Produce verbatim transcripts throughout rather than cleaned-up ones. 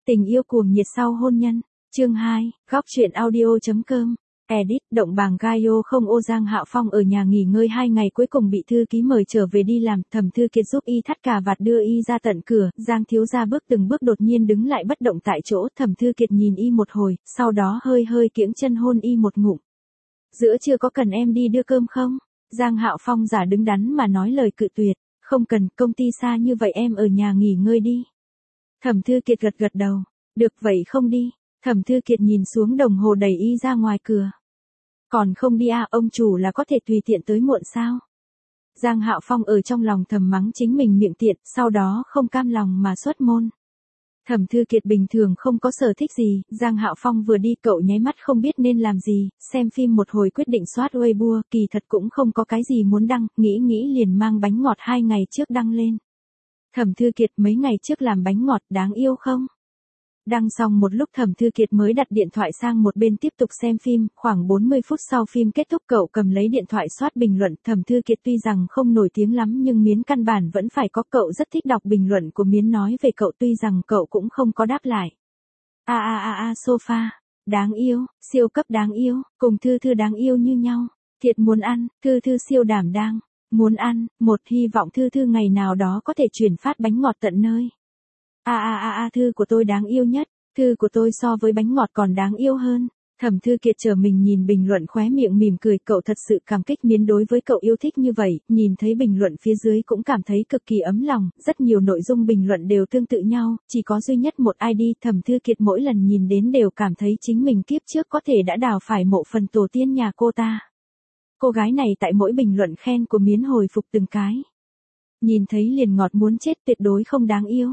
Tình yêu cuồng nhiệt sau hôn nhân. Chương hai, góc truyện audio.com. Edit, động bảng Gaio không ô Giang Hạo Phong ở nhà nghỉ ngơi hai ngày cuối cùng bị thư ký mời trở về đi làm, Thẩm Thư Kiệt giúp y thắt cà vạt đưa y ra tận cửa, Giang thiếu gia bước từng bước đột nhiên đứng lại bất động tại chỗ, Thẩm Thư Kiệt nhìn y một hồi, sau đó hơi hơi kiễng chân hôn y một ngụm. Giữa trưa có cần em đi đưa cơm không? Giang Hạo Phong giả đứng đắn mà nói lời cự tuyệt, không cần, công ty xa như vậy em ở nhà nghỉ ngơi đi. Thẩm Thư Kiệt gật gật đầu, được vậy không đi. Thẩm Thư Kiệt nhìn xuống đồng hồ đẩy y ra ngoài cửa. Còn không đi à, ông chủ là có thể tùy tiện tới muộn sao? Giang Hạo Phong ở trong lòng thầm mắng chính mình miệng tiện, sau đó không cam lòng mà xuất môn. Thẩm Thư Kiệt bình thường không có sở thích gì, Giang Hạo Phong vừa đi cậu nháy mắt không biết nên làm gì, xem phim một hồi quyết định soát Weibo, kỳ thật cũng không có cái gì muốn đăng, nghĩ nghĩ liền mang bánh ngọt hai ngày trước đăng lên. Thẩm Thư Kiệt mấy ngày trước làm bánh ngọt đáng yêu không? Đăng xong một lúc Thẩm Thư Kiệt mới đặt điện thoại sang một bên tiếp tục xem phim, khoảng bốn mươi phút sau phim kết thúc cậu cầm lấy điện thoại soát bình luận, Thẩm Thư Kiệt tuy rằng không nổi tiếng lắm nhưng Miến căn bản vẫn phải có, cậu rất thích đọc bình luận của Miến nói về cậu tuy rằng cậu cũng không có đáp lại. A a a a sofa, đáng yêu, siêu cấp đáng yêu, cùng Thư Thư đáng yêu như nhau, thiệt muốn ăn, Thư Thư siêu đảm đang, muốn ăn, một hy vọng Thư Thư ngày nào đó có thể chuyển phát bánh ngọt tận nơi. A a a a Thư của tôi đáng yêu nhất, Thư của tôi so với bánh ngọt còn đáng yêu hơn. Thẩm Thư Kiệt chờ mình nhìn bình luận khóe miệng mỉm cười, cậu thật sự cảm kích Miến đối với cậu yêu thích như vậy, nhìn thấy bình luận phía dưới cũng cảm thấy cực kỳ ấm lòng, rất nhiều nội dung bình luận đều tương tự nhau, chỉ có duy nhất một i đê Thẩm Thư Kiệt mỗi lần nhìn đến đều cảm thấy chính mình kiếp trước có thể đã đào phải mộ phần tổ tiên nhà cô ta. Cô gái này tại mỗi bình luận khen của Miến hồi phục từng cái. Nhìn thấy liền ngọt muốn chết, tuyệt đối không đáng yêu.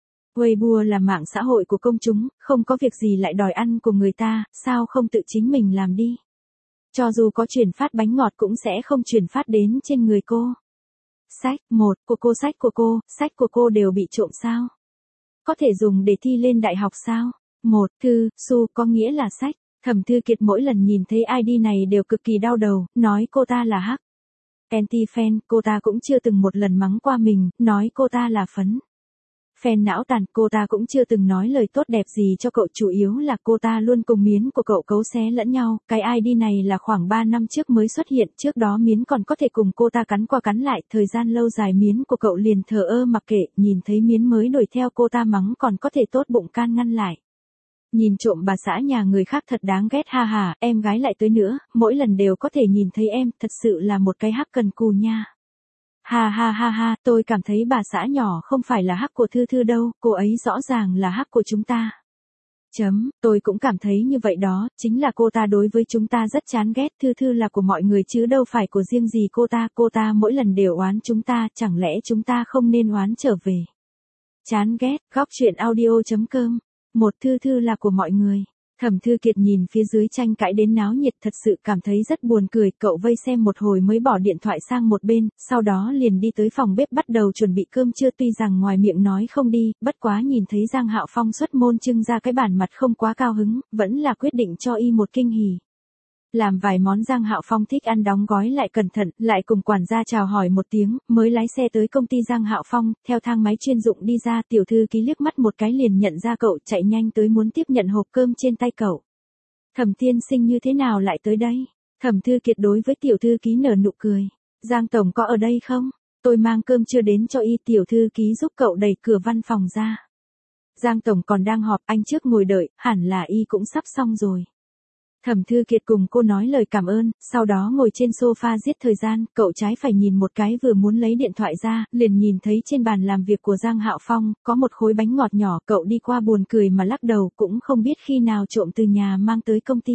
Weibo là mạng xã hội của công chúng, không có việc gì lại đòi ăn của người ta, sao không tự chính mình làm đi. Cho dù có chuyển phát bánh ngọt cũng sẽ không chuyển phát đến trên người cô. Sách, một, của cô sách của cô, sách của cô đều bị trộm sao? Có thể dùng để thi lên đại học sao? Một, Thư, Su có nghĩa là sách. Thẩm Thư Kiệt mỗi lần nhìn thấy i đê này đều cực kỳ đau đầu, nói cô ta là hack. Anti-fan, cô ta cũng chưa từng một lần mắng qua mình, nói cô ta là phấn. Fan não tàn, cô ta cũng chưa từng nói lời tốt đẹp gì cho cậu, chủ yếu là cô ta luôn cùng Miến của cậu cấu xé lẫn nhau, cái i đê này là khoảng ba năm trước mới xuất hiện, trước đó Miến còn có thể cùng cô ta cắn qua cắn lại, thời gian lâu dài Miến của cậu liền thờ ơ mặc kệ, nhìn thấy Miến mới đuổi theo cô ta mắng còn có thể tốt bụng can ngăn lại. Nhìn trộm bà xã nhà người khác thật đáng ghét, ha ha, em gái lại tới nữa, mỗi lần đều có thể nhìn thấy em, thật sự là một cái hack cần cù nha. Ha ha ha ha, tôi cảm thấy bà xã nhỏ không phải là hack của Thư Thư đâu, cô ấy rõ ràng là hack của chúng ta. Chấm, tôi cũng cảm thấy như vậy đó, chính là cô ta đối với chúng ta rất chán ghét, Thư Thư là của mọi người chứ đâu phải của riêng gì cô ta, cô ta mỗi lần đều oán chúng ta, chẳng lẽ chúng ta không nên oán trở về. Chán ghét, góc truyện audio.com. Một, Thư Thư là của mọi người. Thẩm Thư Kiệt nhìn phía dưới tranh cãi đến náo nhiệt thật sự cảm thấy rất buồn cười, cậu vây xem một hồi mới bỏ điện thoại sang một bên, sau đó liền đi tới phòng bếp bắt đầu chuẩn bị cơm trưa, tuy rằng ngoài miệng nói không đi, bất quá nhìn thấy Giang Hạo Phong xuất môn trưng ra cái bản mặt không quá cao hứng, vẫn là quyết định cho y một kinh hỉ. Làm vài món Giang Hạo Phong thích ăn đóng gói lại cẩn thận, lại cùng quản gia chào hỏi một tiếng, mới lái xe tới công ty Giang Hạo Phong, theo thang máy chuyên dụng đi ra, tiểu thư ký liếc mắt một cái liền nhận ra cậu, chạy nhanh tới muốn tiếp nhận hộp cơm trên tay cậu. Thẩm tiên sinh như thế nào lại tới đây? Thẩm Thư Kiệt đối với tiểu thư ký nở nụ cười. Giang tổng có ở đây không? Tôi mang cơm chưa đến cho y, tiểu thư ký giúp cậu đẩy cửa văn phòng ra. Giang tổng còn đang họp, anh trước ngồi đợi, hẳn là y cũng sắp xong rồi. Thẩm Thư Kiệt cùng cô nói lời cảm ơn, sau đó ngồi trên sofa giết thời gian, cậu trái phải nhìn một cái vừa muốn lấy điện thoại ra, liền nhìn thấy trên bàn làm việc của Giang Hạo Phong, có một khối bánh ngọt nhỏ, cậu đi qua buồn cười mà lắc đầu, cũng không biết khi nào trộm từ nhà mang tới công ty.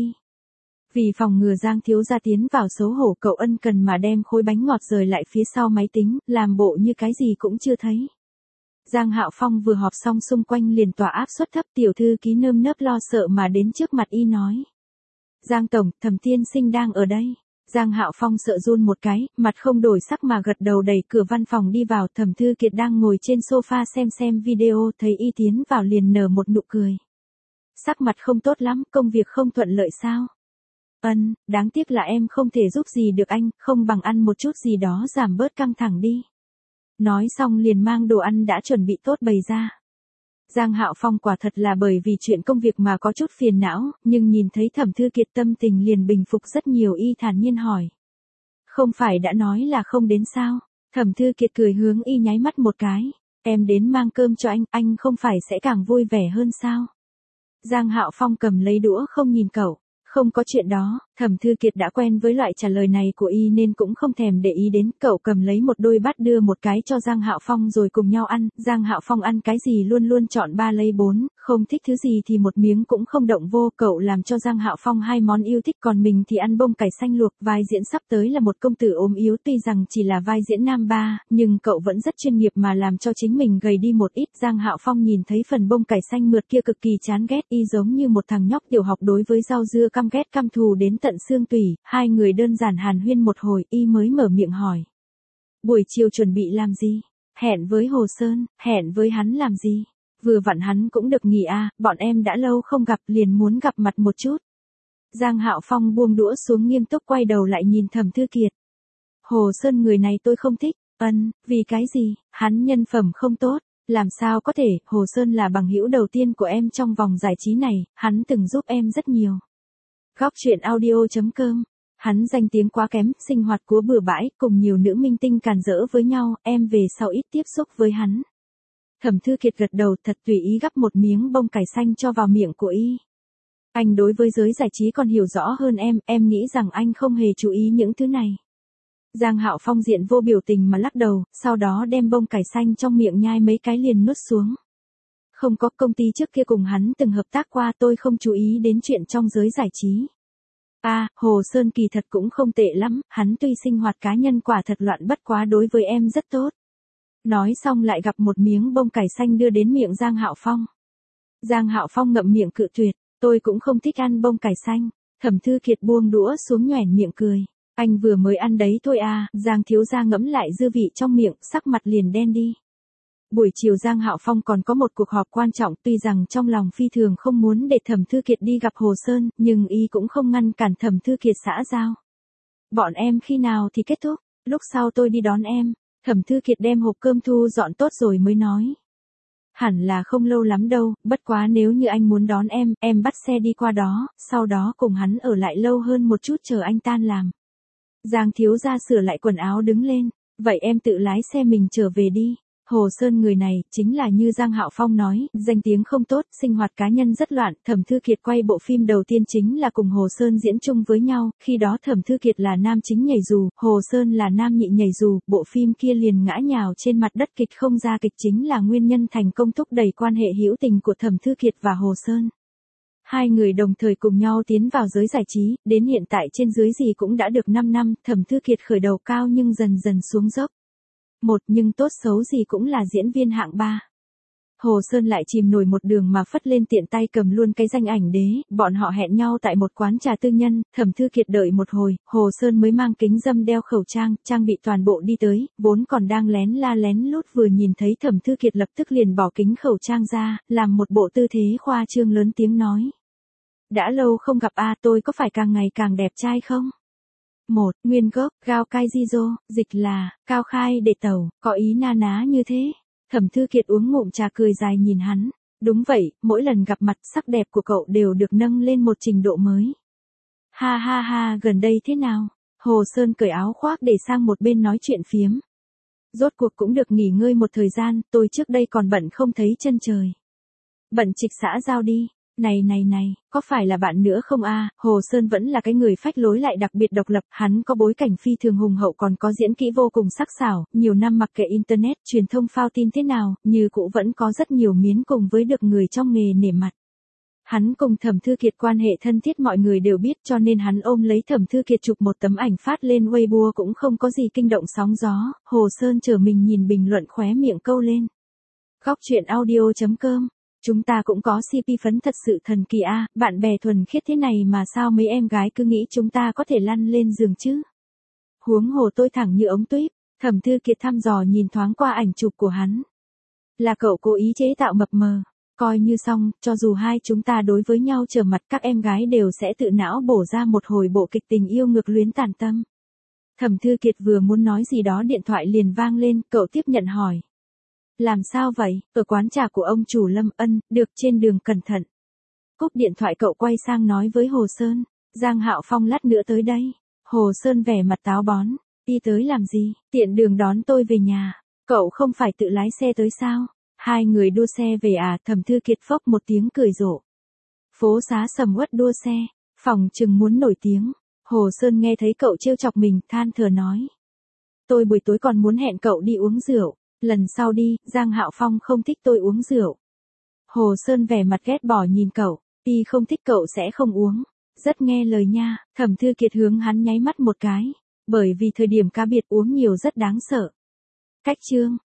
Vì phòng ngừa Giang thiếu gia tiến vào xấu hổ, cậu ân cần mà đem khối bánh ngọt rời lại phía sau máy tính, làm bộ như cái gì cũng chưa thấy. Giang Hạo Phong vừa họp xong xung quanh liền tỏa áp suất thấp, tiểu thư ký nơm nớp lo sợ mà đến trước mặt y nói. Giang tổng, Thẩm tiên sinh đang ở đây. Giang Hạo Phong sợ run một cái, mặt không đổi sắc mà gật đầu đẩy cửa văn phòng đi vào, Thẩm Thư Kiệt đang ngồi trên sofa xem xem video, thấy y tiến vào liền nở một nụ cười. Sắc mặt không tốt lắm, công việc không thuận lợi sao? Ân, đáng tiếc là em không thể giúp gì được anh, không bằng ăn một chút gì đó giảm bớt căng thẳng đi. Nói xong liền mang đồ ăn đã chuẩn bị tốt bày ra. Giang Hạo Phong quả thật là bởi vì chuyện công việc mà có chút phiền não, nhưng nhìn thấy Thẩm Thư Kiệt tâm tình liền bình phục rất nhiều, y thản nhiên hỏi. Không phải đã nói là không đến sao? Thẩm Thư Kiệt cười hướng y nháy mắt một cái. Em đến mang cơm cho anh, anh không phải sẽ càng vui vẻ hơn sao? Giang Hạo Phong cầm lấy đũa không nhìn cậu. Không có chuyện đó, Thẩm Thư Kiệt đã quen với loại trả lời này của y nên cũng không thèm để ý đến. Cậu cầm lấy một đôi bát đưa một cái cho Giang Hạo Phong rồi cùng nhau ăn. Giang Hạo Phong ăn cái gì luôn luôn chọn ba lấy bốn, không thích thứ gì thì một miếng cũng không động vô. Cậu làm cho Giang Hạo Phong hai món yêu thích, còn mình thì ăn bông cải xanh luộc. Vai diễn sắp tới là một công tử ốm yếu, tuy rằng chỉ là vai diễn nam ba, nhưng cậu vẫn rất chuyên nghiệp mà làm cho chính mình gầy đi một ít. Giang Hạo Phong nhìn thấy phần bông cải xanh mượt kia cực kỳ chán ghét, y giống như một thằng nhóc tiểu học đối với rau dưa căm ghét căm thù đến tận xương tủy. Hai người đơn giản hàn huyên một hồi, y mới mở miệng hỏi. Buổi chiều chuẩn bị làm gì? Hẹn với Hồ Sơn. Hẹn với hắn làm gì? Vừa vặn hắn cũng được nghỉ à, bọn em đã lâu không gặp liền muốn gặp mặt một chút. Giang Hạo Phong buông đũa xuống nghiêm túc quay đầu lại nhìn Thẩm Thư Kiệt. Hồ Sơn người này tôi không thích. Ân, vì cái gì? Hắn nhân phẩm không tốt. Làm sao có thể, Hồ Sơn là bằng hữu đầu tiên của em trong vòng giải trí này, hắn từng giúp em rất nhiều. Góc truyện audio chấm com. Hắn danh tiếng quá kém, sinh hoạt của bừa bãi, cùng nhiều nữ minh tinh càn rỡ với nhau, em về sau ít tiếp xúc với hắn. Thẩm Thư Kiệt gật đầu, thật tùy ý gắp một miếng bông cải xanh cho vào miệng của y. Anh đối với giới giải trí còn hiểu rõ hơn em, em nghĩ rằng anh không hề chú ý những thứ này. Giang Hạo Phong diện vô biểu tình mà lắc đầu, sau đó đem bông cải xanh trong miệng nhai mấy cái liền nuốt xuống. Không có, công ty trước kia cùng hắn từng hợp tác qua, tôi không chú ý đến chuyện trong giới giải trí. À, Hồ Sơn kỳ thật cũng không tệ lắm, hắn tuy sinh hoạt cá nhân quả thật loạn bất quá đối với em rất tốt. Nói xong lại gặp một miếng bông cải xanh đưa đến miệng Giang Hạo Phong. Giang Hạo Phong ngậm miệng cự tuyệt, tôi cũng không thích ăn bông cải xanh. Thẩm Thư Kiệt buông đũa xuống nhoẻn miệng cười. Anh vừa mới ăn đấy thôi à, Giang thiếu gia ngẫm lại dư vị trong miệng, sắc mặt liền đen đi. Buổi chiều Giang Hạo Phong còn có một cuộc họp quan trọng, tuy rằng trong lòng phi thường không muốn để Thẩm Thư Kiệt đi gặp Hồ Sơn, nhưng y cũng không ngăn cản Thẩm Thư Kiệt xã giao. Bọn em khi nào thì kết thúc, lúc sau tôi đi đón em. Thẩm Thư Kiệt đem hộp cơm thu dọn tốt rồi mới nói. Hẳn là không lâu lắm đâu, bất quá nếu như anh muốn đón em, em bắt xe đi qua đó, sau đó cùng hắn ở lại lâu hơn một chút chờ anh tan làm. Giang thiếu gia sửa lại quần áo đứng lên, vậy em tự lái xe mình trở về đi. Hồ Sơn người này, chính là như Giang Hạo Phong nói, danh tiếng không tốt, sinh hoạt cá nhân rất loạn. Thẩm Thư Kiệt quay bộ phim đầu tiên chính là cùng Hồ Sơn diễn chung với nhau, khi đó Thẩm Thư Kiệt là nam chính nhảy dù, Hồ Sơn là nam nhị nhảy dù, bộ phim kia liền ngã nhào trên mặt đất, kịch không ra kịch chính là nguyên nhân thành công thúc đẩy quan hệ hữu tình của Thẩm Thư Kiệt và Hồ Sơn. Hai người đồng thời cùng nhau tiến vào giới giải trí, đến hiện tại trên dưới gì cũng đã được năm năm, Thẩm Thư Kiệt khởi đầu cao nhưng dần dần xuống dốc. Một nhưng tốt xấu gì cũng là diễn viên hạng ba. Hồ Sơn lại chìm nổi một đường mà phất lên tiện tay cầm luôn cái danh ảnh đế, bọn họ hẹn nhau tại một quán trà tư nhân, Thẩm Thư Kiệt đợi một hồi, Hồ Sơn mới mang kính râm đeo khẩu trang, trang bị toàn bộ đi tới, vốn còn đang lén la lén lút vừa nhìn thấy Thẩm Thư Kiệt lập tức liền bỏ kính khẩu trang ra, làm một bộ tư thế khoa trương lớn tiếng nói. Đã lâu không gặp a, tôi có phải càng ngày càng đẹp trai không? Một, nguyên gốc, Gao Kai Jizo, dịch là, Cao Khai Đệ Tẩu, có ý na ná như thế. Thẩm Thư Kiệt uống ngụm trà cười dài nhìn hắn. Đúng vậy, mỗi lần gặp mặt sắc đẹp của cậu đều được nâng lên một trình độ mới. Ha ha ha, gần đây thế nào? Hồ Sơn cởi áo khoác để sang một bên nói chuyện phiếm. Rốt cuộc cũng được nghỉ ngơi một thời gian, tôi trước đây còn bận không thấy chân trời. Bận trịch xã giao đi. Này này này, có phải là bạn nữa không a? Hồ Sơn vẫn là cái người phách lối lại đặc biệt độc lập, hắn có bối cảnh phi thường hùng hậu còn có diễn kỹ vô cùng sắc sảo, nhiều năm mặc kệ internet, truyền thông phao tin thế nào, như cũ vẫn có rất nhiều miến cùng với được người trong nghề nể mặt. Hắn cùng Thẩm Thư Kiệt quan hệ thân thiết mọi người đều biết, cho nên hắn ôm lấy Thẩm Thư Kiệt chụp một tấm ảnh phát lên Weibo cũng không có gì kinh động sóng gió. Hồ Sơn chờ mình nhìn bình luận khóe miệng câu lên. Góc truyện audio chấm com. Chúng ta cũng có xê pê phấn thật sự thần kỳ a, à, bạn bè thuần khiết thế này mà sao mấy em gái cứ nghĩ chúng ta có thể lăn lên giường chứ? Huống hồ tôi thẳng như ống tuyếp. Thẩm Thư Kiệt thăm dò nhìn thoáng qua ảnh chụp của hắn. Là cậu cố ý chế tạo mập mờ, coi như xong, cho dù hai chúng ta đối với nhau trở mặt các em gái đều sẽ tự não bổ ra một hồi bộ kịch tình yêu ngược luyến tàn tâm. Thẩm Thư Kiệt vừa muốn nói gì đó điện thoại liền vang lên, cậu tiếp nhận hỏi. Làm sao vậy? Ở quán trà của ông chủ Lâm Ân, được, trên đường cẩn thận. Cúp điện thoại cậu quay sang nói với Hồ Sơn. Giang Hạo Phong lát nữa tới đây. Hồ Sơn vẻ mặt táo bón. Đi tới làm gì? Tiện đường đón tôi về nhà. Cậu không phải tự lái xe tới sao? Hai người đua xe về à? Thẩm Thư Kiệt phốc một tiếng cười rộ. Phố xá sầm uất đua xe. Phòng chừng muốn nổi tiếng. Hồ Sơn nghe thấy cậu trêu chọc mình, than thở nói. Tôi buổi tối còn muốn hẹn cậu đi uống rượu. Lần sau đi, Giang Hạo Phong không thích tôi uống rượu. Hồ Sơn vẻ mặt ghét bỏ nhìn cậu. Y không thích cậu sẽ không uống. Rất nghe lời nha. Thẩm Thư Kiệt hướng hắn nháy mắt một cái. Bởi vì thời điểm cá biệt uống nhiều rất đáng sợ. Cách chương.